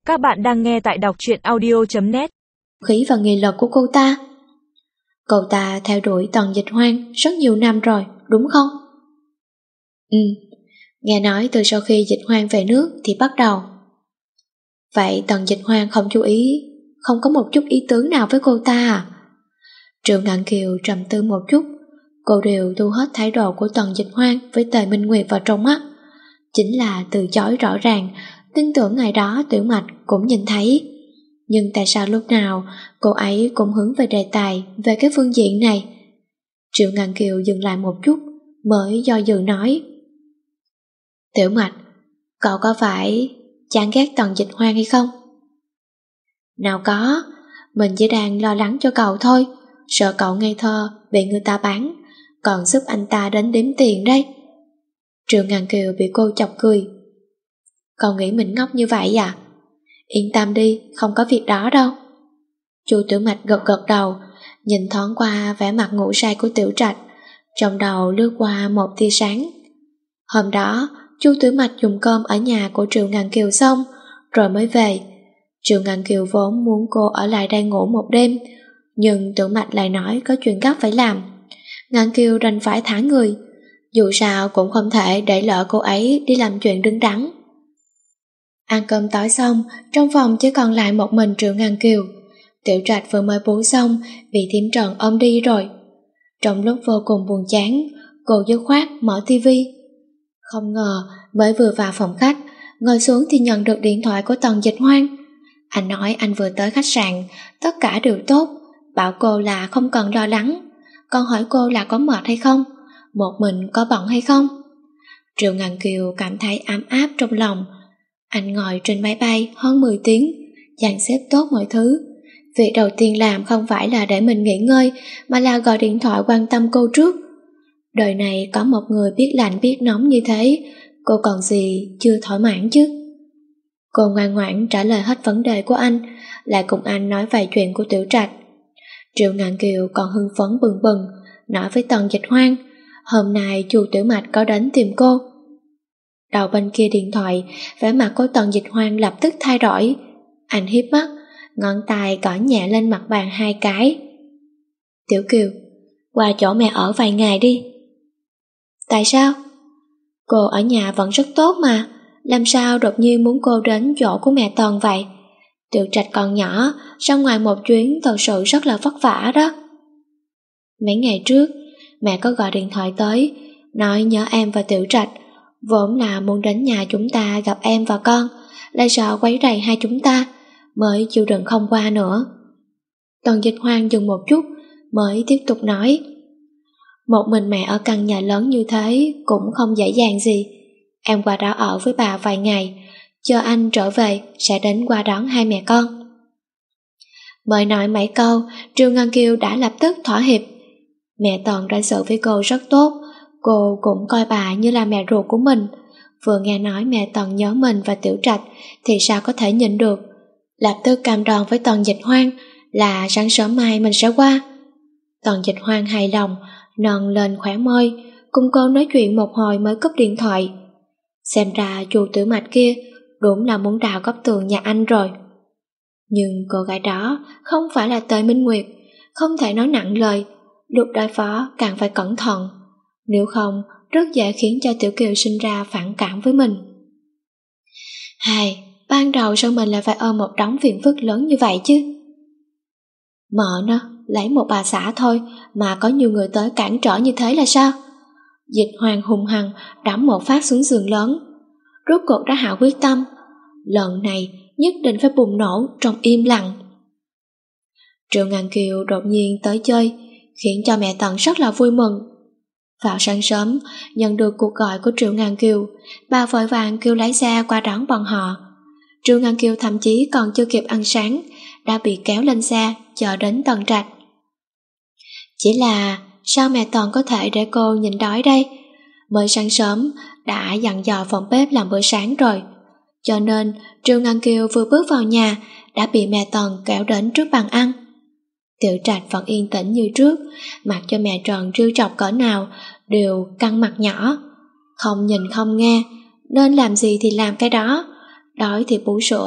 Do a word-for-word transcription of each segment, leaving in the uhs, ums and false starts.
Các bạn đang nghe tại đọc truyện audio chấm net. Khí và nghị lực của cô ta. Cậu ta theo đuổi Tần Dịch Hoang rất nhiều năm rồi, đúng không? Ừ, nghe nói từ sau khi Dịch Hoang về nước thì bắt đầu. Vậy Tần Dịch Hoang không chú ý, không có một chút ý tứ nào với cô ta à? Triệu Ngạn Kiều trầm tư một chút, cô đều thu hết thái độ của Tần Dịch Hoang với Tề Minh Nguyệt vào trong mắt. Chính là từ chối rõ ràng, tin tưởng ngày đó Tiểu Mạch cũng nhìn thấy. Nhưng tại sao lúc nào cô ấy cũng hướng về đề tài về cái phương diện này? Triệu Ngạn Kiều dừng lại một chút mới do dự nói: Tiểu Mạch, cậu có phải chán ghét Tần Dịch Hoang hay không? Nào có, mình chỉ đang lo lắng cho cậu thôi, sợ cậu ngây thơ bị người ta bán, còn giúp anh ta đến đếm tiền đây. Triệu Ngạn Kiều bị cô chọc cười. Cậu nghĩ mình ngốc như vậy à? Yên tâm đi, không có việc đó đâu. Chu Tiểu Mạch gật gật đầu, nhìn thoáng qua vẻ mặt ngủ say của Tiểu Trạch, trong đầu lướt qua một tia sáng. Hôm đó, Chu Tiểu Mạch dùng cơm ở nhà của Triệu Ngạn Kiều xong, rồi mới về. Triệu Ngạn Kiều vốn muốn cô ở lại đây ngủ một đêm, nhưng Tiểu Mạch lại nói có chuyện gấp phải làm. Ngạn Kiều đành phải thả người, dù sao cũng không thể để lỡ cô ấy đi làm chuyện đứng đắn. Ăn cơm tối xong, trong phòng chỉ còn lại một mình Triệu Ngạn Kiều. Tiểu Trạch vừa mới bú xong, bị Thiểm Trần ôm đi rồi. Trong lúc vô cùng buồn chán, cô dứt khoát mở tivi. Không ngờ, mới vừa vào phòng khách, ngồi xuống thì nhận được điện thoại của Tần Dịch Hoang. Anh nói anh vừa tới khách sạn, tất cả đều tốt, bảo cô là không cần lo lắng. Còn hỏi cô là có mệt hay không, một mình có bận hay không. Triệu Ngạn Kiều cảm thấy ấm áp trong lòng. Anh ngồi trên máy bay hơn mười tiếng, dàn xếp tốt mọi thứ. Việc đầu tiên làm không phải là để mình nghỉ ngơi, mà là gọi điện thoại quan tâm cô trước. Đời này có một người biết lạnh biết nóng như thế, cô còn gì chưa thỏa mãn chứ. Cô ngoan ngoãn trả lời hết vấn đề của anh, lại cùng anh nói vài chuyện của Tiểu Trạch. Triệu Ngạn Kiều còn hưng phấn bừng bừng, nói với Tần Dịch Hoang, hôm nay Chu Tiểu Mạch có đến tìm cô. Đầu bên kia điện thoại, vẻ mặt của Tần Dịch Hoang lập tức thay đổi. Anh híp mắt, ngón tay gõ nhẹ lên mặt bàn hai cái. Tiểu Kiều, qua chỗ mẹ ở vài ngày đi. Tại sao? Cô ở nhà vẫn rất tốt mà, làm sao đột nhiên muốn cô đến chỗ của mẹ Tần vậy? Tiểu Trạch còn nhỏ, ra ngoài một chuyến thật sự rất là vất vả đó. Mấy ngày trước, mẹ có gọi điện thoại tới, nói nhớ em và Tiểu Trạch, vốn là muốn đến nhà chúng ta gặp em và con, lại sợ quấy rầy hai chúng ta, mới chịu đựng không qua nữa. Tần Dịch Hoang dừng một chút, mới tiếp tục nói, một mình mẹ ở căn nhà lớn như thế cũng không dễ dàng gì. Em qua đó ở với bà vài ngày, chờ anh trở về sẽ đến qua đón hai mẹ con. Mới nói mấy câu, Triệu Ngạn Kiều đã lập tức thỏa hiệp. Mẹ Tần đối xử với cô rất tốt, cô cũng coi bà như là mẹ ruột của mình. Vừa nghe nói mẹ Tần nhớ mình và Tiểu Trạch thì sao có thể nhịn được. Lập tức cam đoan với Tần Dịch Hoang là sáng sớm mai mình sẽ qua. Tần Dịch Hoang hài lòng, nâng lên khóe môi, cùng cô nói chuyện một hồi mới cúp điện thoại. Xem ra Chu Tiểu Mạch kia đúng là muốn đào góc tường nhà anh rồi. Nhưng cô gái đó không phải là Tề Minh Nguyệt, không thể nói nặng lời, lúc đối phó càng phải cẩn thận, nếu không rất dễ khiến cho Tiểu Kiều sinh ra phản cảm với mình. Hài, ban đầu sao mình lại phải ôm một đống phiền phức lớn như vậy chứ? Mợ nó, lấy một bà xã thôi mà có nhiều người tới cản trở như thế là sao? Dịch Hoang hùng hăng đấm một phát xuống giường lớn. Rốt cuộc đã hạ quyết tâm, lần này nhất định phải bùng nổ trong im lặng. Triệu Ngạn Kiều đột nhiên tới chơi, khiến cho mẹ Tần rất là vui mừng. Vào sáng sớm, nhận được cuộc gọi của Triệu Ngạn Kiều, bà vội vàng kêu lái xe qua đón bọn họ. Triệu Ngạn Kiều thậm chí còn chưa kịp ăn sáng, đã bị kéo lên xe, chờ đến Tần Trạch. Chỉ là, sao mẹ Tần có thể để cô nhịn đói đây? Mới sáng sớm, đã dặn dò phòng bếp làm bữa sáng rồi. Cho nên, Triệu Ngạn Kiều vừa bước vào nhà, đã bị mẹ Tần kéo đến trước bàn ăn. Tiểu Trạch vẫn yên tĩnh như trước, mặc cho mẹ Trần trêu chọc cỡ nào đều căng mặt nhỏ, không nhìn không nghe, nên làm gì thì làm cái đó. Đói thì bú sữa,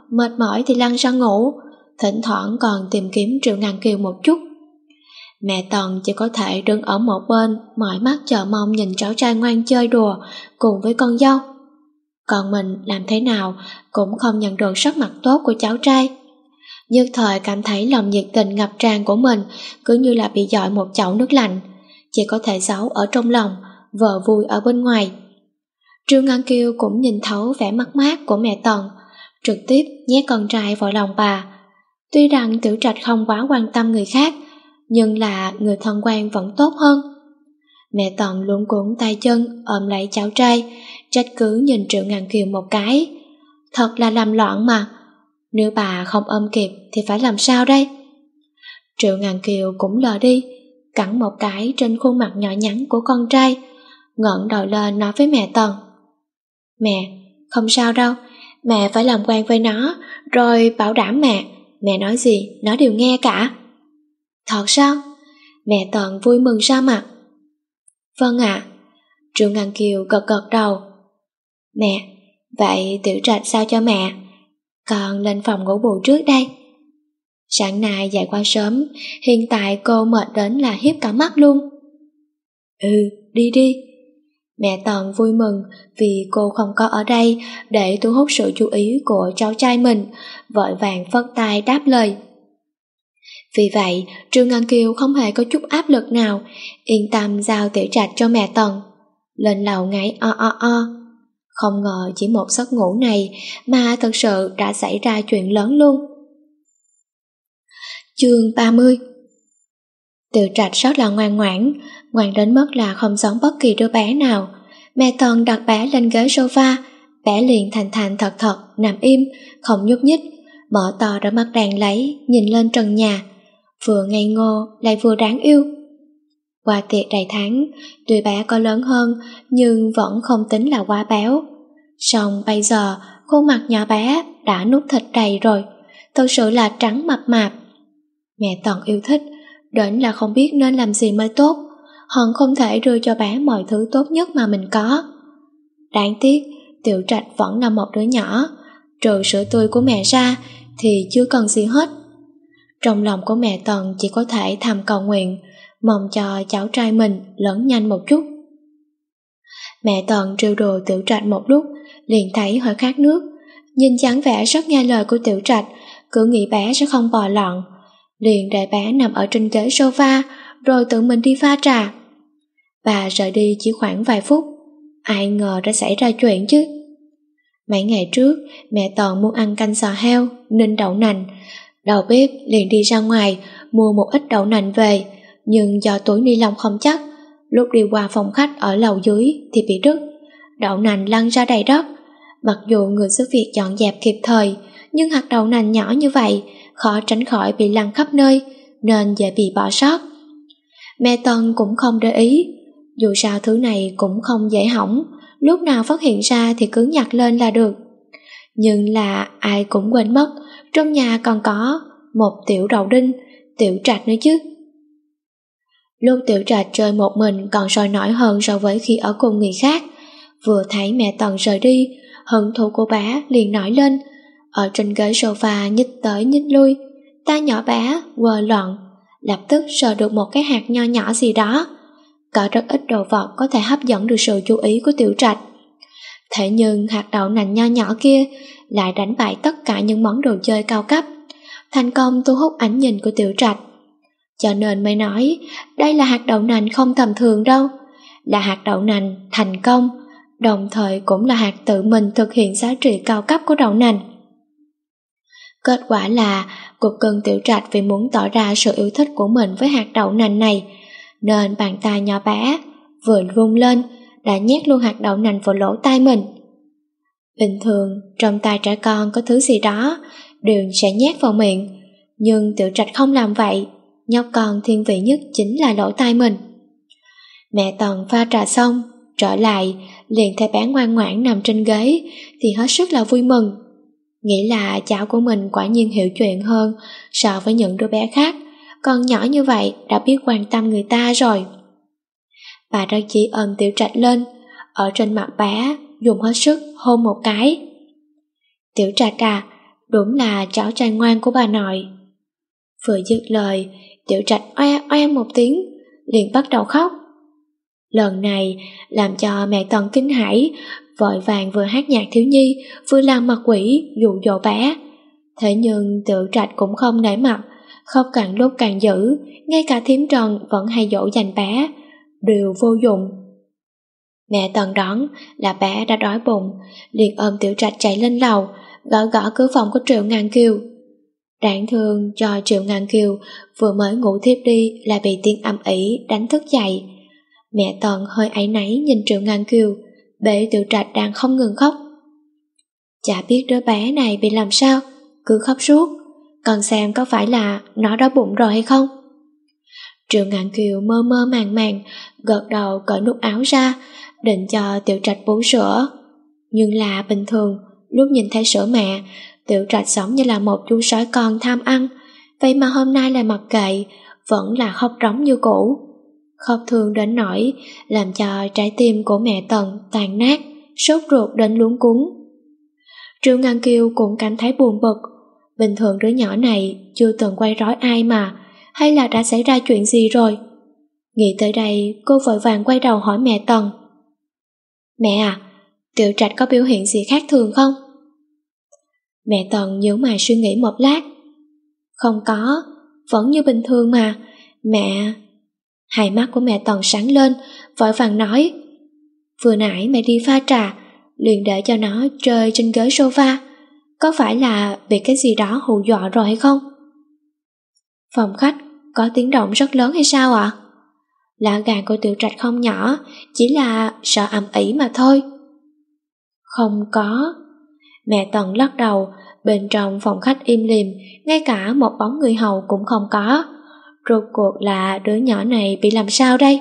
mệt mỏi thì lăn ra ngủ, thỉnh thoảng còn tìm kiếm Triệu Ngàn Kiều một chút. Mẹ Tần chỉ có thể đứng ở một bên, mỏi mắt chờ mong nhìn cháu trai ngoan chơi đùa cùng với con dâu. Còn mình làm thế nào cũng không nhận được sắc mặt tốt của cháu trai. Nhất thời cảm thấy lòng nhiệt tình ngập tràn của mình cứ như là bị dội một chậu nước lạnh, chỉ có thể giấu ở trong lòng, vờ vui ở bên ngoài. Triệu Ngân Kiều cũng nhìn thấu vẻ mất mát của mẹ Tần, trực tiếp nhét con trai vào lòng bà. Tuy rằng Tiểu Trạch không quá quan tâm người khác, nhưng là người thân quen vẫn tốt hơn. Mẹ Tần luống cuống tay chân ôm lấy cháu trai, trách cứ nhìn Triệu Ngàn Kiều một cái. Thật là làm loạn mà, nếu bà không ôm kịp thì phải làm sao đây? Triệu Ngàn Kiều cũng lờ đi, cắn một cái trên khuôn mặt nhỏ nhắn của con trai, ngẩng đầu lên nói với mẹ Tần: Mẹ, không sao đâu, mẹ phải làm quen với nó, rồi bảo đảm mẹ, mẹ nói gì nó đều nghe cả. Thật sao? Mẹ Tần vui mừng ra mặt. Vâng ạ. À. Triệu Ngàn Kiều gật gật đầu. Mẹ, vậy Tiểu Trạch sao cho mẹ? Con lên phòng ngủ bù trước đây. Sáng nay dậy qua sớm, hiện tại cô mệt đến là hiếp cả mắt luôn. Ừ, đi đi. Mẹ Tần vui mừng vì cô không có ở đây để thu hút sự chú ý của cháu trai mình, vội vàng phất tay đáp lời. Vì vậy, Triệu Ngân Kiều không hề có chút áp lực nào, yên tâm giao Tiểu Trạch cho mẹ Tần. Lên lầu ngáy o o o. Không ngờ chỉ một giấc ngủ này mà thật sự đã xảy ra chuyện lớn luôn. Chương ba mươi. Tiểu Trạch rất là ngoan ngoãn, ngoan đến mức là không giống bất kỳ đứa bé nào. Mẹ Tần đặt bé lên ghế sofa, bé liền thành thành thật thật nằm im, không nhúc nhích, mở to đôi mắt đàn lấy nhìn lên trần nhà, vừa ngây ngô lại vừa đáng yêu. Qua tiệc đầy tháng, tuy bé có lớn hơn nhưng vẫn không tính là quá béo. Song bây giờ khuôn mặt nhỏ bé đã nút thịt đầy rồi, thật sự là trắng mập mạp. Mẹ Tần yêu thích đến là không biết nên làm gì mới tốt, hận không thể đưa cho bé mọi thứ tốt nhất mà mình có. Đáng tiếc Tiểu Trạch vẫn là một đứa nhỏ, trừ sữa tươi của mẹ ra thì chưa cần gì hết. Trong lòng của mẹ Tần chỉ có thể thầm cầu nguyện, mong cho cháu trai mình lớn nhanh một chút. Mẹ Tần trêu đùa Tiểu Trạch một lúc, liền thấy hơi khát nước. Nhìn dáng vẻ rất nghe lời của Tiểu Trạch, cứ nghĩ bé sẽ không bò lọn, liền để bé nằm ở trên ghế sofa, rồi tự mình đi pha trà. Bà rời đi chỉ khoảng vài phút, ai ngờ đã xảy ra chuyện chứ. Mấy ngày trước, mẹ Tần muốn ăn canh giò heo, ninh đậu nành. Đầu bếp liền đi ra ngoài mua một ít đậu nành về, nhưng do túi ni lông không chắc, lúc đi qua phòng khách ở lầu dưới thì bị đứt, đậu nành lăn ra đầy đất. Mặc dù người giúp việc dọn dẹp kịp thời, nhưng hạt đậu nành nhỏ như vậy khó tránh khỏi bị lăn khắp nơi, nên dễ bị bỏ sót. Mẹ Tần cũng không để ý, dù sao thứ này cũng không dễ hỏng, lúc nào phát hiện ra thì cứ nhặt lên là được. Nhưng là ai cũng quên mất, trong nhà còn có một tiểu đầu đinh, Tiểu Trạch nữa chứ. Lúc Tiểu Trạch chơi một mình còn sôi nổi hơn so với khi ở cùng người khác. Vừa thấy mẹ Tần rời đi, hận thù của bé liền nổi lên, ở trên ghế sofa nhích tới nhích lui, tay nhỏ bé quơ loạn, lập tức sờ được một cái hạt nho nhỏ gì đó. Có rất ít đồ vật có thể hấp dẫn được sự chú ý của Tiểu Trạch. Thế nhưng hạt đậu nành nho nhỏ kia lại đánh bại tất cả những món đồ chơi cao cấp, thành công thu hút ánh nhìn của Tiểu Trạch. Cho nên mới nói đây là hạt đậu nành không tầm thường đâu, là hạt đậu nành thành công, đồng thời cũng là hạt tự mình thực hiện giá trị cao cấp của đậu nành. Kết quả là cuộc cưng Tiểu Trạch vì muốn tỏ ra sự yêu thích của mình với hạt đậu nành này, nên bàn tay nhỏ bé vừa vung lên đã nhét luôn hạt đậu nành vào lỗ tai mình. Bình thường trong tay trẻ con có thứ gì đó đều sẽ nhét vào miệng, nhưng Tiểu Trạch không làm vậy, nhóc con thiên vị nhất chính là lỗ tai mình. Mẹ Tần pha trà xong trở lại, liền thấy bé ngoan ngoãn nằm trên ghế thì hết sức là vui mừng, nghĩ là cháu của mình quả nhiên hiểu chuyện hơn so với những đứa bé khác, con nhỏ như vậy đã biết quan tâm người ta rồi. Bà đã chỉ ôm Tiểu Trạch lên, ở trên mặt bé dùng hết sức hôn một cái. Tiểu Trạch à, đúng là cháu trai ngoan của bà nội. Vừa dứt lời, Tiểu Trạch oe oe một tiếng, liền bắt đầu khóc. Lần này làm cho mẹ Tần kinh hãi, vội vàng vừa hát nhạc thiếu nhi, vừa làm mặt quỷ dụ dỗ bé. Thế nhưng Tiểu Trạch cũng không nể mặt, khóc càng lúc càng dữ, ngay cả thím Trần vẫn hay dỗ dành bé, đều vô dụng. Mẹ Tần đoán là bé đã đói bụng, liền ôm Tiểu Trạch chạy lên lầu, gõ gõ cửa phòng của Triệu Ngàn Kiều. Đáng thương cho Triệu Ngàn Kiều vừa mới ngủ thiếp đi là bị tiếng ầm ĩ đánh thức dậy. Mẹ Tần hơi áy náy nhìn Triệu Ngàn Kiều, bế Tiểu Trạch đang không ngừng khóc. Chả biết đứa bé này bị làm sao, cứ khóc suốt, còn xem có phải là nó đói bụng rồi hay không. Triệu Ngạn Kiều mơ mơ màng màng, gật đầu cởi nút áo ra, định cho Tiểu Trạch bú sữa. Nhưng là bình thường, lúc nhìn thấy sữa mẹ, Tiểu Trạch giống như là một chú sói con tham ăn, vậy mà hôm nay lại mặc kệ, vẫn là khóc rống như cũ. Khóc thương đến nỗi làm cho trái tim của mẹ Tần tàn nát, sốt ruột đến luống cuống. Triệu Ngạn Kiều cũng cảm thấy buồn bực. Bình thường đứa nhỏ này chưa từng quay rối ai mà, hay là đã xảy ra chuyện gì rồi? Nghĩ tới đây, cô vội vàng quay đầu hỏi mẹ Tần. Mẹ à, Tiểu Trạch có biểu hiện gì khác thường không? Mẹ Tần nhíu mày suy nghĩ một lát. Không có, vẫn như bình thường mà, mẹ... Hai mắt của mẹ Tần sáng lên, vội vàng nói. Vừa nãy mẹ đi pha trà, liền để cho nó rơi trên ghế sofa. Có phải là bị cái gì đó hù dọa rồi hay không? Phòng khách có tiếng động rất lớn hay sao ạ? À? Lá gan của Tiểu Trạch không nhỏ, chỉ là sợ ầm ĩ mà thôi. Không có. Mẹ Tần lắc đầu, bên trong phòng khách im lìm, ngay cả một bóng người hầu cũng không có. Rốt cuộc là đứa nhỏ này bị làm sao đây?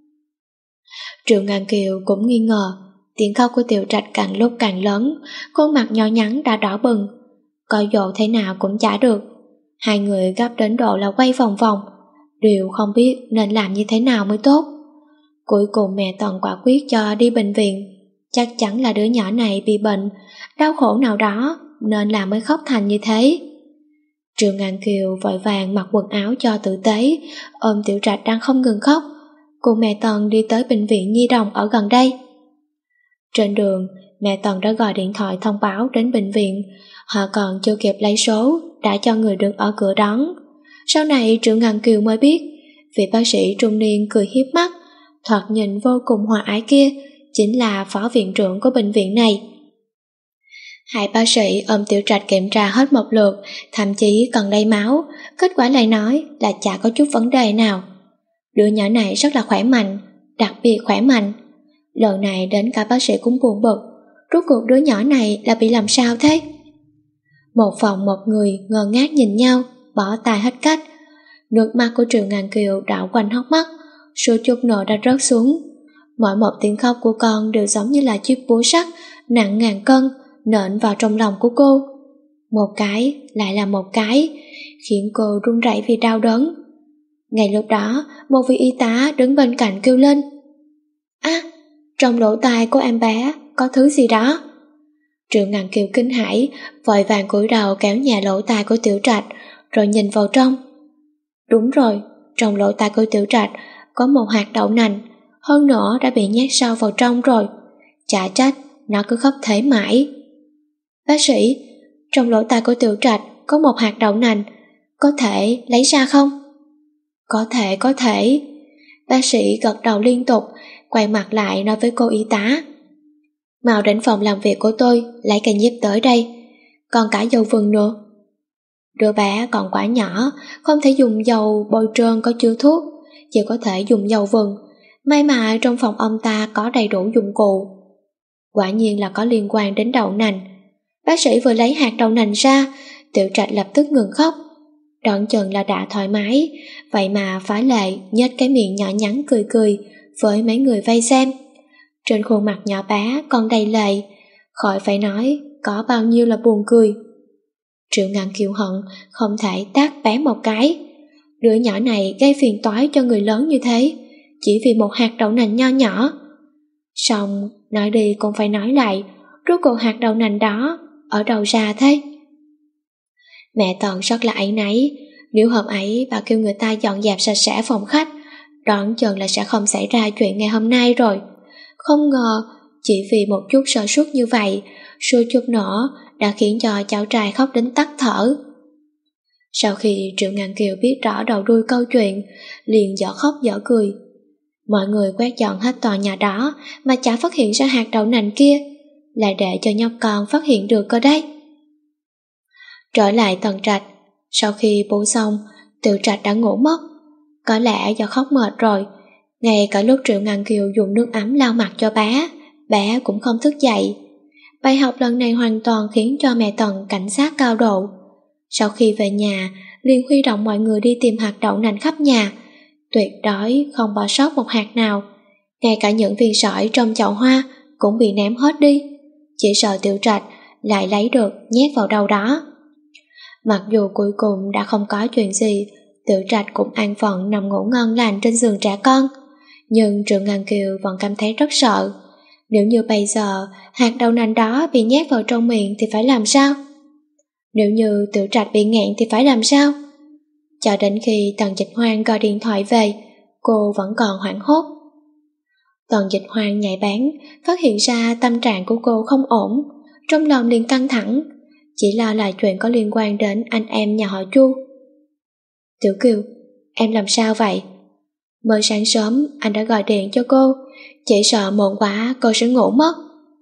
Triệu Ngạn Kiều cũng nghi ngờ. Tiếng khóc của Tiểu Trạch càng lúc càng lớn, khuôn mặt nhỏ nhắn đã đỏ bừng, coi dỗ thế nào cũng chả được. Hai người gấp đến độ là quay vòng vòng, đều không biết nên làm như thế nào mới tốt. Cuối cùng mẹ Tần quả quyết cho đi bệnh viện. Chắc chắn là đứa nhỏ này bị bệnh, đau khổ nào đó nên là mới khóc thành như thế. Triệu Ngạn Kiều vội vàng mặc quần áo cho tử tế, ôm Tiểu Trạch đang không ngừng khóc, cùng mẹ Tần đi tới bệnh viện nhi đồng ở gần đây. Trên đường, mẹ Tần đã gọi điện thoại thông báo đến bệnh viện, họ còn chưa kịp lấy số, đã cho người đứng ở cửa đón. Sau này Triệu Ngạn Kiều mới biết, vị bác sĩ trung niên cười hiếp mắt, thoạt nhìn vô cùng hòa ái kia, chính là phó viện trưởng của bệnh viện này. Hai bác sĩ ôm Tiểu Trạch kiểm tra hết một lượt, thậm chí còn lấy máu, kết quả lại nói là chả có chút vấn đề nào. Đứa nhỏ này rất là khỏe mạnh, đặc biệt khỏe mạnh. Lần này đến cả bác sĩ cũng buồn bực, rốt cuộc đứa nhỏ này là bị làm sao thế? Một phòng một người ngơ ngác nhìn nhau, bỏ tay hết cách. Nước mắt của Triệu Ngạn Kiều đảo quanh hốc mắt, số chút nữa đã rớt xuống. Mỗi một tiếng khóc của con đều giống như là chiếc búa sắt nặng ngàn cân nện vào trong lòng của cô. Một cái lại là một cái, khiến cô run rẩy vì đau đớn. Ngay lúc đó, một vị y tá đứng bên cạnh kêu lên. À, trong lỗ tai của em bé có thứ gì đó. Triệu Ngạn Kiều kinh hãi, vội vàng cúi đầu kéo nhẹ lỗ tai của Tiểu Trạch, rồi nhìn vào trong. Đúng rồi, trong lỗ tai của Tiểu Trạch có một hạt đậu nành, hơn nữa đã bị nhét sâu vào trong rồi. Chả trách nó cứ khóc thế mãi. Bác sĩ, trong lỗ tai của Tiểu Trạch có một hạt đậu nành, có thể lấy ra không? Có thể, có thể. Bác sĩ gật đầu liên tục, quay mặt lại nói với cô y tá. Mau đến phòng làm việc của tôi, lấy cây nhíp tới đây, còn cả dầu vừng nữa. Đứa bé còn quá nhỏ, không thể dùng dầu bôi trơn có chứa thuốc, chỉ có thể dùng dầu vừng. May mà trong phòng ông ta có đầy đủ dụng cụ. Quả nhiên là có liên quan đến đậu nành. Bác sĩ vừa lấy hạt đậu nành ra, Tiểu Trạch lập tức ngừng khóc. Đoạn chừng là đã thoải mái, vậy mà phá lệ nhếch cái miệng nhỏ nhắn cười cười với mấy người vây xem. Trên khuôn mặt nhỏ bé còn đầy lệ, khỏi phải nói có bao nhiêu là buồn cười. Triệu Ngạn Kiều hận không thể tát bé một cái. Đứa nhỏ này gây phiền toái cho người lớn như thế, chỉ vì một hạt đậu nành nho nhỏ. Xong nói đi cũng phải nói lại, rốt cuộc hạt đậu nành đó ở đâu ra thế? Mẹ Tần rất là áy náy, nếu hôm ấy bà kêu người ta dọn dẹp sạch sẽ phòng khách, đoán chừng là sẽ không xảy ra chuyện ngày hôm nay rồi. Không ngờ, chỉ vì một chút sơ suất như vậy, suýt chút nữa đã khiến cho cháu trai khóc đến tắt thở. Sau khi Triệu Ngàn Kiều biết rõ đầu đuôi câu chuyện, liền dở khóc dở cười. Mọi người quét dọn hết tòa nhà đó mà chả phát hiện ra hạt đậu nành kia, lại để cho nhóc con phát hiện được cơ đấy. Trở lại Tần Trạch, sau khi bú xong, Tiểu Trạch đã ngủ mất. Có lẽ do khóc mệt rồi, ngay cả lúc Triệu Ngàn Kiều dùng nước ấm lau mặt cho bé, bé cũng không thức dậy. Bài học lần này hoàn toàn khiến cho mẹ Tần cảnh giác cao độ. Sau khi về nhà, liền huy động mọi người đi tìm hạt đậu nành khắp nhà, tuyệt đối không bỏ sót một hạt nào. Ngay cả những viên sỏi trong chậu hoa cũng bị ném hết đi, chỉ sợ Tiểu Trạch lại lấy được nhét vào đâu đó. Mặc dù cuối cùng đã không có chuyện gì, Tiểu Trạch cũng an phận nằm ngủ ngon lành trên giường trẻ con, nhưng Triệu Ngàn Kiều vẫn cảm thấy rất sợ. Nếu như bây giờ hạt đậu nành đó bị nhét vào trong miệng thì phải làm sao? Nếu như Tiểu Trạch bị nghẹn thì phải làm sao? Cho đến khi Tần Dịch Hoang gọi điện thoại về, cô vẫn còn hoảng hốt. Tần Dịch Hoang nhạy bén, phát hiện ra tâm trạng của cô không ổn, trong lòng liền căng thẳng, chỉ lo là chuyện có liên quan đến anh em nhà họ Chu. Tiểu Kiều, em làm sao vậy? Mới sáng sớm anh đã gọi điện cho cô, chỉ sợ muộn quá cô sẽ ngủ mất.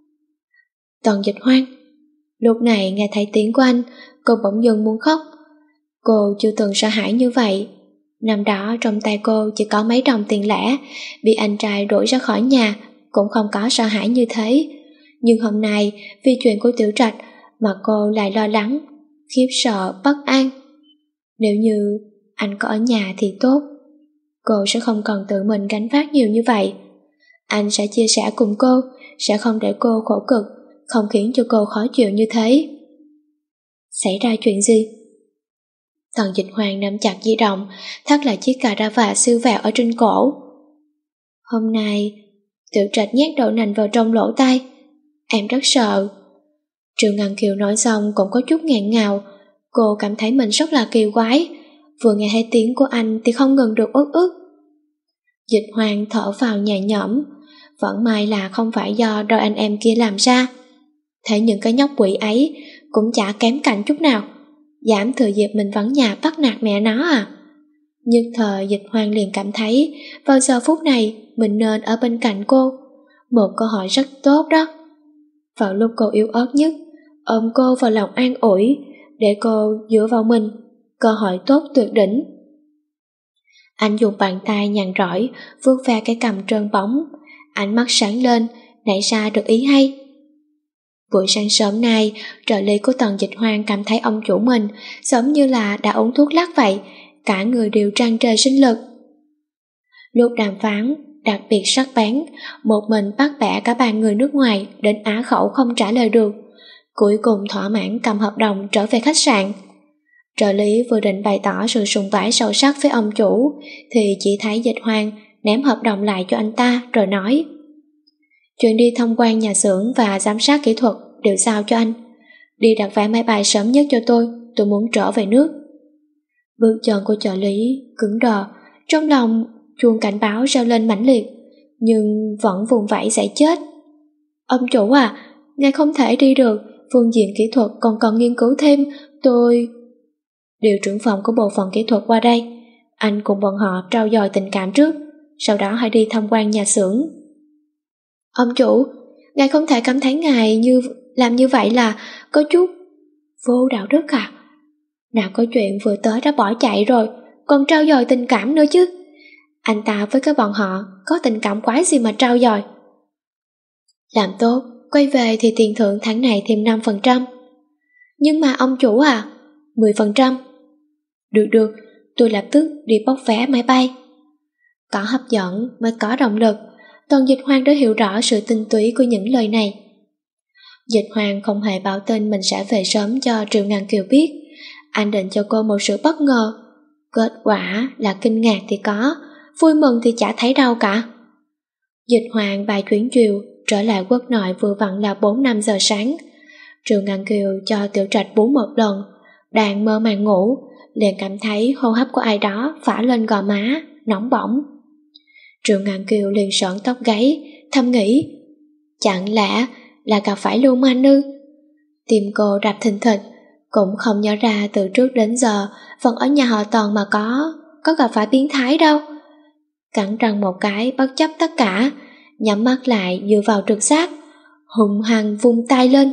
Tần Dịch Hoang. Lúc này nghe thấy tiếng của anh, cô bỗng dưng muốn khóc. Cô chưa từng sợ hãi như vậy. Năm đó trong tay cô chỉ có mấy đồng tiền lẻ, bị anh trai đuổi ra khỏi nhà cũng không có sợ hãi như thế. Nhưng hôm nay vì chuyện của Tiểu Trạch mà cô lại lo lắng, khiếp sợ, bất an. Nếu như anh có ở nhà thì tốt, cô sẽ không cần tự mình gánh vác nhiều như vậy. Anh sẽ chia sẻ cùng cô, sẽ không để cô khổ cực, không khiến cho cô khó chịu như thế. Xảy ra chuyện gì? Tần Dịch Hoang nắm chặt di động, thắt lại chiếc cà ra vạ siêu vẹo ở trên cổ. Hôm nay, Tiểu Trạch nhét đậu nành vào trong lỗ tai. Em rất sợ. Triệu Ngàn Kiều nói xong cũng có chút nghẹn ngào. Cô cảm thấy mình rất là kỳ quái. Vừa nghe thấy tiếng của anh thì không ngừng được uất ức. Dịch Hoang thở vào nhẹ nhõm. Vẫn may là không phải do đôi anh em kia làm ra. Thấy những cái nhóc quỷ ấy cũng chả kém cạnh chút nào, dám thừa dịp mình vắng nhà bắt nạt mẹ nó à? Nhất thời Dịch Hoang liền cảm thấy vào giờ phút này mình nên ở bên cạnh cô. Một cơ hội rất tốt đó. Vào lúc cô yếu ớt nhất, ôm cô vào lòng an ủi, để cô dựa vào mình, cơ hội tốt tuyệt đỉnh. Anh dùng bàn tay nhàn rỗi vuốt ve cái cằm trơn bóng, ánh mắt sáng lên, nảy ra được ý hay. Buổi sáng sớm nay, trợ lý của Tần Dịch Hoang cảm thấy ông chủ mình giống như là đã uống thuốc lắc vậy, cả người đều tràn trề sinh lực. Lúc đàm phán đặc biệt sắc bén, một mình bắt bẻ cả ba người nước ngoài đến á khẩu không trả lời được, cuối cùng thỏa mãn cầm hợp đồng trở về khách sạn. Trợ lý vừa định bày tỏ sự sùng bái sâu sắc với ông chủ thì chỉ thấy Dịch Hoang ném hợp đồng lại cho anh ta rồi nói: chuyện đi tham quan nhà xưởng và giám sát kỹ thuật đều giao cho anh. Đi đặt vé máy bay sớm nhất cho tôi, tôi muốn trở về nước. Bước chân của trợ lý cứng đờ, trong lòng chuông cảnh báo reo lên mãnh liệt, nhưng vẫn vùng vẫy sẽ chết. Ông chủ à, ngài không thể đi được, phương diện kỹ thuật còn cần nghiên cứu thêm, tôi... Điều trưởng phòng của bộ phận kỹ thuật qua đây, anh cùng bọn họ trao dồi tình cảm trước, sau đó hãy đi tham quan nhà xưởng. Ông chủ, ngài không thể cảm thấy ngài như làm như vậy là có chút vô đạo đức à? Nào có chuyện vừa tới đã bỏ chạy rồi, còn trao dồi tình cảm nữa chứ. Anh ta với các bọn họ có tình cảm quái gì mà trao dồi. Làm tốt, quay về thì tiền thưởng tháng này thêm năm phần trăm. Nhưng mà ông chủ à, mười phần trăm. Được được, tôi lập tức đi bóc vé máy bay. Có hấp dẫn mới có động lực. Tần Dịch Hoang đã hiểu rõ sự tinh túy của những lời này. Dịch Hoang không hề báo tin mình sẽ về sớm cho Triệu Ngàn Kiều biết. Anh định cho cô một sự bất ngờ. Kết quả là kinh ngạc thì có, vui mừng thì chả thấy đâu cả. Dịch Hoang bài chuyến chiều trở lại quốc nội vừa vặn là bốn năm giờ sáng. Triệu Ngàn Kiều cho Tiểu Trạch bú một lần, Đang mơ màng ngủ, liền cảm thấy hô hấp của ai đó phả lên gò má, nóng bỏng. Triệu Ngạn Kiều liền sởn tóc gáy, thầm nghĩ, chẳng lẽ là gặp phải Lưu Manh ư? Tim cô đập thình thịch, cũng không nhớ ra từ trước đến giờ vẫn ở nhà họ Tần mà có, có gặp phải biến thái đâu. Cắn răng một cái bất chấp tất cả, nhắm mắt lại dựa vào trực giác, hung hăng vung tay lên.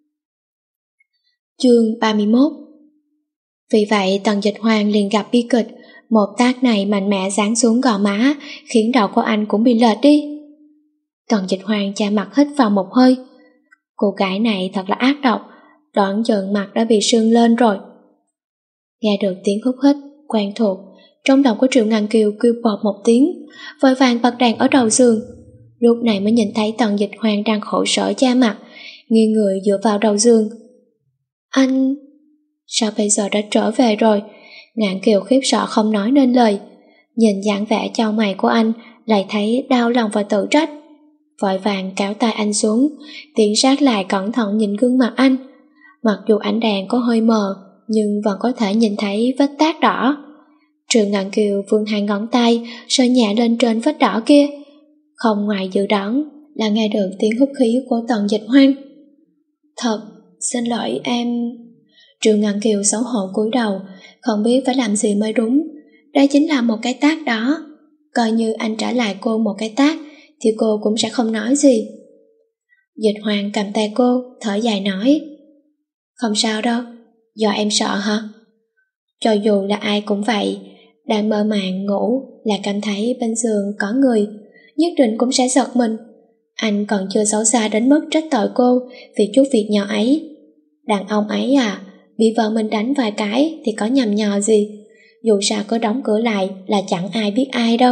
Chương ba mươi mốt. Vì vậy Tần Dịch Hoàng liền gặp bi kịch, một tát này mạnh mẽ giáng xuống gò má, khiến đầu của anh cũng bị lệch đi. Tần Dịch Hoàng cha mặt hít vào một hơi. Cô gái này thật là ác độc, đoạn chừng mặt đã bị sưng lên rồi. Nghe được tiếng hút hít quen thuộc, trong lòng của Triệu Ngạn Kiều kêu bọt một tiếng, vội vàng bật đèn ở đầu giường. Lúc này mới nhìn thấy Tần Dịch Hoàng đang khổ sở cha mặt, nghiêng người dựa vào đầu giường. Anh... sao bây giờ đã trở về rồi? Ngạn Kiều khiếp sợ không nói nên lời. Nhìn dáng vẻ chau mày của anh, lại thấy đau lòng và tự trách. Vội vàng kéo tay anh xuống, tiến sát lại cẩn thận nhìn gương mặt anh. Mặc dù ánh đèn có hơi mờ, nhưng vẫn có thể nhìn thấy vết tát đỏ. Triệu Ngạn Kiều vươn hai ngón tay sờ nhẹ lên trên vết đỏ kia. Không ngoài dự đoán là nghe được tiếng hút khí của Tần Dịch Hoang. Thật, xin lỗi em. Triệu Ngạn Kiều xấu hổ cúi đầu, không biết phải làm gì mới đúng. Đây chính là một cái tát đó. Coi như anh trả lại cô một cái tát thì cô cũng sẽ không nói gì. Dịch Hoàng cầm tay cô, thở dài nói, không sao đâu, do em sợ hả? Cho dù là ai cũng vậy, đang mơ màng ngủ là cảm thấy bên giường có người, nhất định cũng sẽ giật mình. Anh còn chưa xấu xa đến mức trách tội cô vì chút việc nhỏ ấy. Đàn ông ấy à, bị vợ mình đánh vài cái thì có nhầm nhò gì, dù sao cứ đóng cửa lại là chẳng ai biết ai đâu.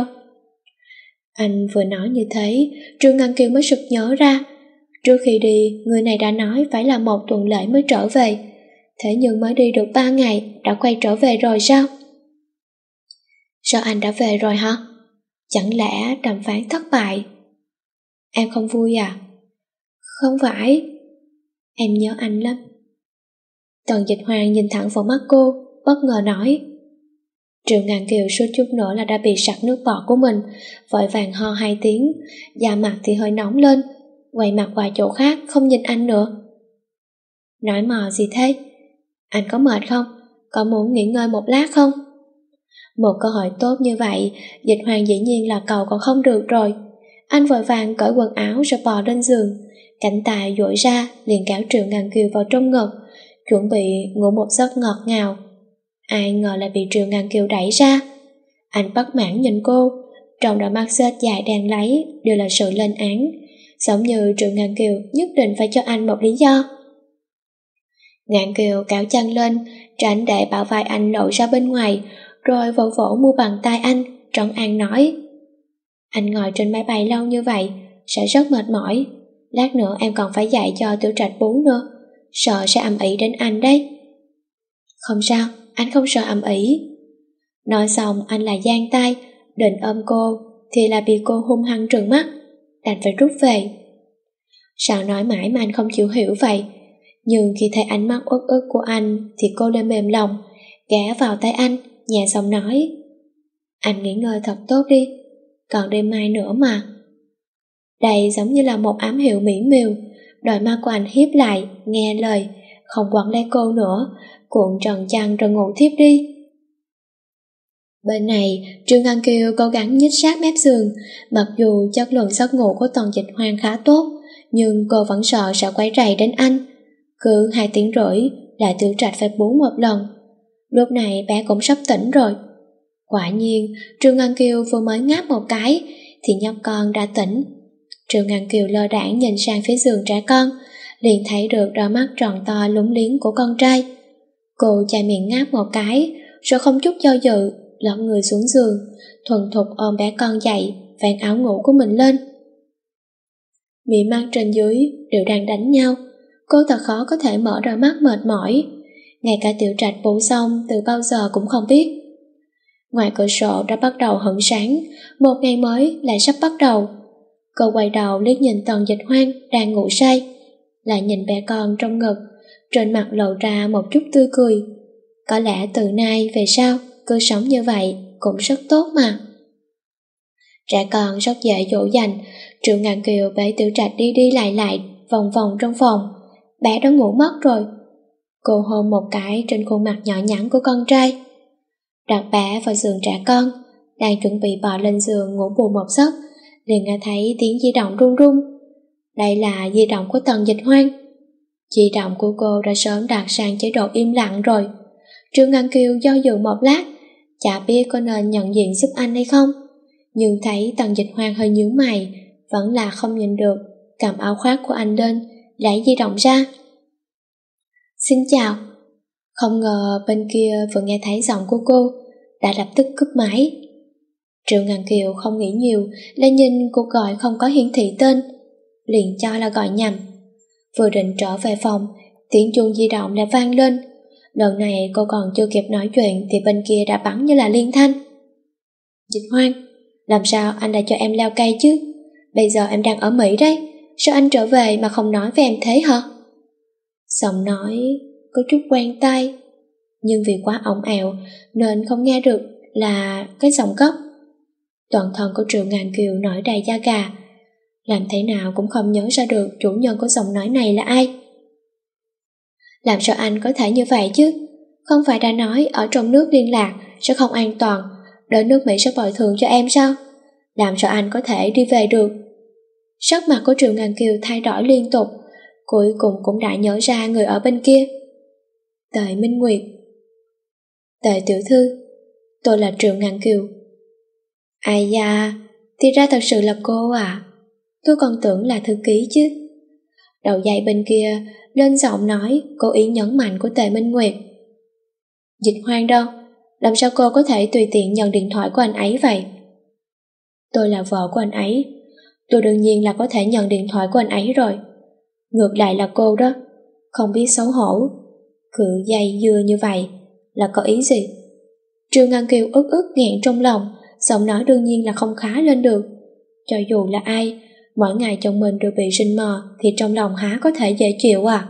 Anh vừa nói như thế, Triệu Ngạn Kiều mới sực nhớ ra, trước khi đi người này đã nói phải là một tuần lễ mới trở về, thế nhưng mới đi được ba ngày đã quay trở về rồi sao? Sao anh đã về rồi hả? Chẳng lẽ đàm phán thất bại? Em không vui à? Không phải, em nhớ anh lắm. Tần Dịch Hoàng nhìn thẳng vào mắt cô, bất ngờ nói. Triệu Ngạn Kiều suýt chút nữa là đã bị sặc nước bọt của mình, vội vàng ho hai tiếng, da mặt thì hơi nóng lên, quay mặt qua chỗ khác không nhìn anh nữa. Nói mò gì thế? Anh có mệt không? Có muốn nghỉ ngơi một lát không? Một cơ hội tốt như vậy, Dịch Hoàng dĩ nhiên là cầu còn không được rồi. Anh vội vàng cởi quần áo rồi bò lên giường, cánh tay duỗi ra liền kéo Triệu Ngạn Kiều vào trong ngực, chuẩn bị ngủ một giấc ngọt ngào. Ai ngờ lại bị Triệu Ngạn Kiều đẩy ra. Anh bất mãn nhìn cô, trong đôi mắt xếch dài đen láy đều là sự lên án, giống như Triệu Ngạn Kiều nhất định phải cho anh một lý do. Ngạn Kiều cạo chân lên, tránh để bả vai anh lộ ra bên ngoài, rồi vỗ vỗ mu bàn tay anh, trấn an nói, anh ngồi trên máy bay lâu như vậy sẽ rất mệt mỏi, lát nữa em còn phải dạy cho Tiểu Trạch bú nữa, sợ sẽ ầm ĩ đến anh đấy. Không sao, anh không sợ ầm ĩ. Nói xong anh lại giang tay định ôm cô thì là bị cô hung hăng trừng mắt, đành phải rút về. Sao nói mãi mà anh không chịu hiểu vậy? Nhưng khi thấy ánh mắt uất ức của anh thì cô lên mềm lòng, ghé vào tay anh, nhẹ giọng nói, anh nghỉ ngơi thật tốt đi, còn đêm mai nữa mà. Đây giống như là một ám hiệu mỹ miều. Đôi mắt của anh híp lại, nghe lời, không quấn lấy cô nữa, cuộn tròn chăn rồi ngủ thiếp đi. Bên này, Trương Ngân Kiều cố gắng nhích sát mép giường, mặc dù chất lượng giấc ngủ của Tần Dịch Hoang khá tốt, nhưng cô vẫn sợ sẽ quấy rầy đến anh. Cứ hai tiếng rưỡi là Tiểu Trạch phải bú một lần. Lúc này bé cũng sắp tỉnh rồi. Quả nhiên, Trương Ngân Kiều vừa mới ngáp một cái thì nhóc con đã tỉnh. Trương Ngân Kiều lơ đãng nhìn sang phía giường trẻ con, liền thấy được đôi mắt tròn to lúng liếng của con trai. Cô chai miệng ngáp một cái, rồi không chút do dự lật người xuống giường, thuần thục ôm bé con dậy, vén áo ngủ của mình lên. Mí mắt trên dưới đều đang đánh nhau, cô thật khó có thể mở đôi mắt mệt mỏi. Ngay cả Tiểu Trạch bú xong từ bao giờ cũng không biết. Ngoài cửa sổ đã bắt đầu hửng sáng, một ngày mới lại sắp bắt đầu. Cô quay đầu liếc nhìn Tần Dịch Hoang đang ngủ say, lại nhìn bé con trong ngực, trên mặt lộ ra một chút tươi cười, Có lẽ từ nay về sau, cứ sống như vậy cũng rất tốt mà. Trẻ con rất dễ dỗ dành, Triệu Ngạn Kiều bế Tiểu Trạch đi đi lại lại, vòng vòng trong phòng. Bé đã ngủ mất rồi. Cô hôn một cái trên khuôn mặt nhỏ nhắn của con trai. Đặt bé vào giường trẻ con, đang chuẩn bị bò lên giường ngủ bù một giấc, liền nghe thấy tiếng di động rung rung. Đây là di động của Tần Dịch Hoan. Di động của cô đã sớm đặt sang chế độ im lặng rồi. Triệu Ngạn Kiều do dự một lát, chả biết có nên nhận diện giúp anh hay không, nhưng thấy Tần Dịch Hoan hơi nhíu mày, vẫn là không nhìn được, cầm áo khoác của anh lên, lấy di động ra. Xin chào. Không ngờ bên kia vừa nghe thấy giọng của cô, đã lập tức cúp máy. Triệu Ngạn Kiều không nghĩ nhiều, lại nhìn cuộc gọi không có hiển thị tên, liền cho là gọi nhầm. Vừa định trở về phòng, tiếng chuông di động đã vang lên. Lần này cô còn chưa kịp nói chuyện thì bên kia đã bắn như là liên thanh. Dịch Hoan, làm sao anh đã cho em leo cây chứ? Bây giờ em đang ở Mỹ đấy, sao anh trở về mà không nói với em thế hả? Giọng nói có chút quen tai, nhưng vì quá ồn ào nên không nghe được là cái giọng gốc. Toàn thân của Triệu Ngạn Kiều nổi đầy da gà, làm thế nào cũng không nhớ ra được chủ nhân của giọng nói này là ai. Làm sao anh có thể như vậy chứ? Không phải đã nói ở trong nước liên lạc sẽ không an toàn, đến nước Mỹ sẽ bồi thường cho em sao? Làm sao anh có thể đi về được? Sắc mặt của Triệu Ngạn Kiều thay đổi liên tục, cuối cùng cũng đã nhớ ra người ở bên kia. Tề Minh Nguyệt. Tề tiểu thư, tôi là Triệu Ngạn Kiều. Ai da, thì ra thật sự là cô à? Tôi còn tưởng là thư ký chứ. Đầu dây bên kia lên giọng nói cố ý nhấn mạnh của Tề Minh Nguyệt. Dịch Hoan đâu? Làm sao cô có thể tùy tiện nhận điện thoại của anh ấy vậy? Tôi là vợ của anh ấy, tôi đương nhiên là có thể nhận điện thoại của anh ấy rồi. Ngược lại là cô đó, không biết xấu hổ, cứ dây dưa như vậy là có ý gì? Triệu Ngạn Kiều ức ức nghẹn trong lòng, giọng nói đương nhiên là không khá lên được. Cho dù là ai, mỗi ngày chồng mình đều bị rình mò thì trong lòng há có thể dễ chịu à?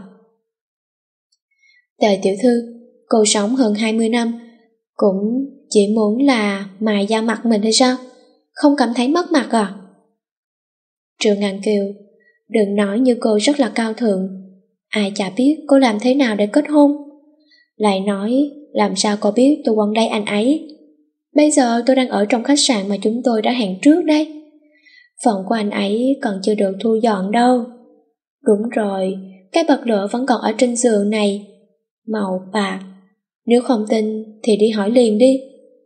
Tề tiểu thư, cô sống hơn hai mươi năm, cũng chỉ muốn là mài da mặt mình hay sao? Không cảm thấy mất mặt à? Triệu Ngạn Kiều, đừng nói như cô rất là cao thượng. Ai chả biết cô làm thế nào để kết hôn. Lại nói, làm sao cô biết tôi quăng đây anh ấy? Bây giờ tôi đang ở trong khách sạn mà chúng tôi đã hẹn trước đây. Phần của anh ấy còn chưa được thu dọn đâu. Đúng rồi, cái bật lửa vẫn còn ở trên giường này, màu bạc. Nếu không tin thì đi hỏi liền đi.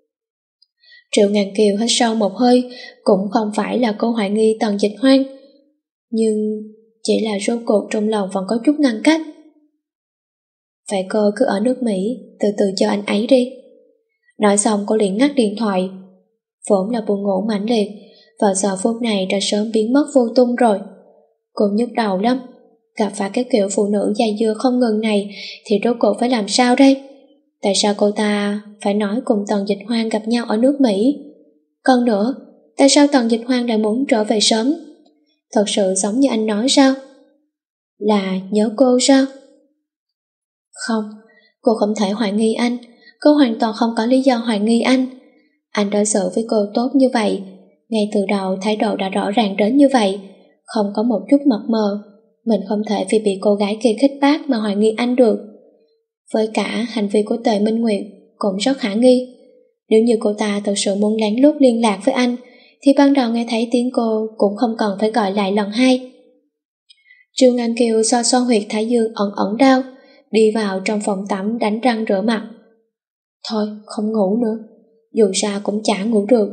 Triệu Ngạn Kiều hít sâu một hơi, cũng không phải là cô hoài nghi Tần Dịch Hoan, nhưng chỉ là rốt cuộc trong lòng vẫn có chút ngăn cách. Vậy cô cứ ở nước Mỹ, từ từ chờ anh ấy đi. Nói xong cô liền ngắt điện thoại. Vốn là buồn ngủ mãnh liệt, vào giờ phút này đã sớm biến mất vô tung rồi. Cô nhức đầu lắm, gặp phải cái kiểu phụ nữ dây dưa không ngừng này thì rốt cuộc phải làm sao đây? Tại sao cô ta phải nói cùng Tần Dịch Hoan gặp nhau ở nước Mỹ? Còn nữa, tại sao Tần Dịch Hoan lại muốn trở về sớm? Thật sự giống như anh nói sao? Là nhớ cô sao? Không, cô không thể hoài nghi anh. Cô hoàn toàn không có lý do hoài nghi anh. Anh đối xử với cô tốt như vậy, ngay từ đầu thái độ đã rõ ràng đến như vậy, không có một chút mập mờ. Mình không thể vì bị cô gái kia khích bác mà hoài nghi anh được. Với cả hành vi của Tề Minh Nguyệt cũng rất khả nghi. Nếu như cô ta thật sự muốn lén lút liên lạc với anh thì ban đầu nghe thấy tiếng cô cũng không cần phải gọi lại lần hai. Triệu Ngạn Kiều so so huyệt thái dương ẩn ẩn đau, đi vào trong phòng tắm đánh răng rửa mặt. Thôi không ngủ nữa, dù sao cũng chả ngủ được.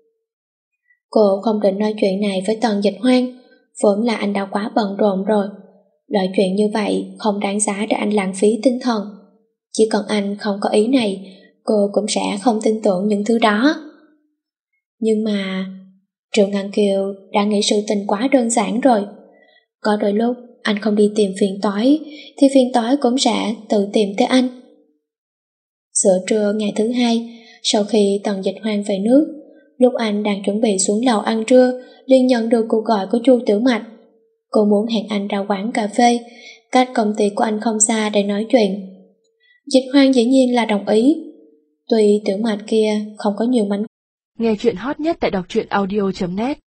Cô không định nói chuyện này với Tần Dịch Hoan, vốn là anh đã quá bận rộn rồi. Loại chuyện như vậy không đáng giá để anh lãng phí tinh thần. Chỉ cần anh không có ý này, cô cũng sẽ không tin tưởng những thứ đó. Nhưng mà Triệu Ngạn Kiều đã nghĩ sự tình quá đơn giản rồi. Có đôi lúc anh không đi tìm phiền toái thì phiền toái cũng sẽ tự tìm tới anh. Giữa trưa ngày thứ hai, sau khi Tần Dịch Hoan về nước, lúc anh đang chuẩn bị xuống lầu ăn trưa liền nhận được cuộc gọi của Chu Tiểu Mạch. Cô muốn hẹn anh ra quán cà phê cách công ty của anh không xa để nói chuyện. Dịch Hoang dĩ nhiên là đồng ý. Tuy Tiểu Mạch kia không có nhiều mảnh. Nghe chuyện hot nhất tại đọc truyện audio chấm net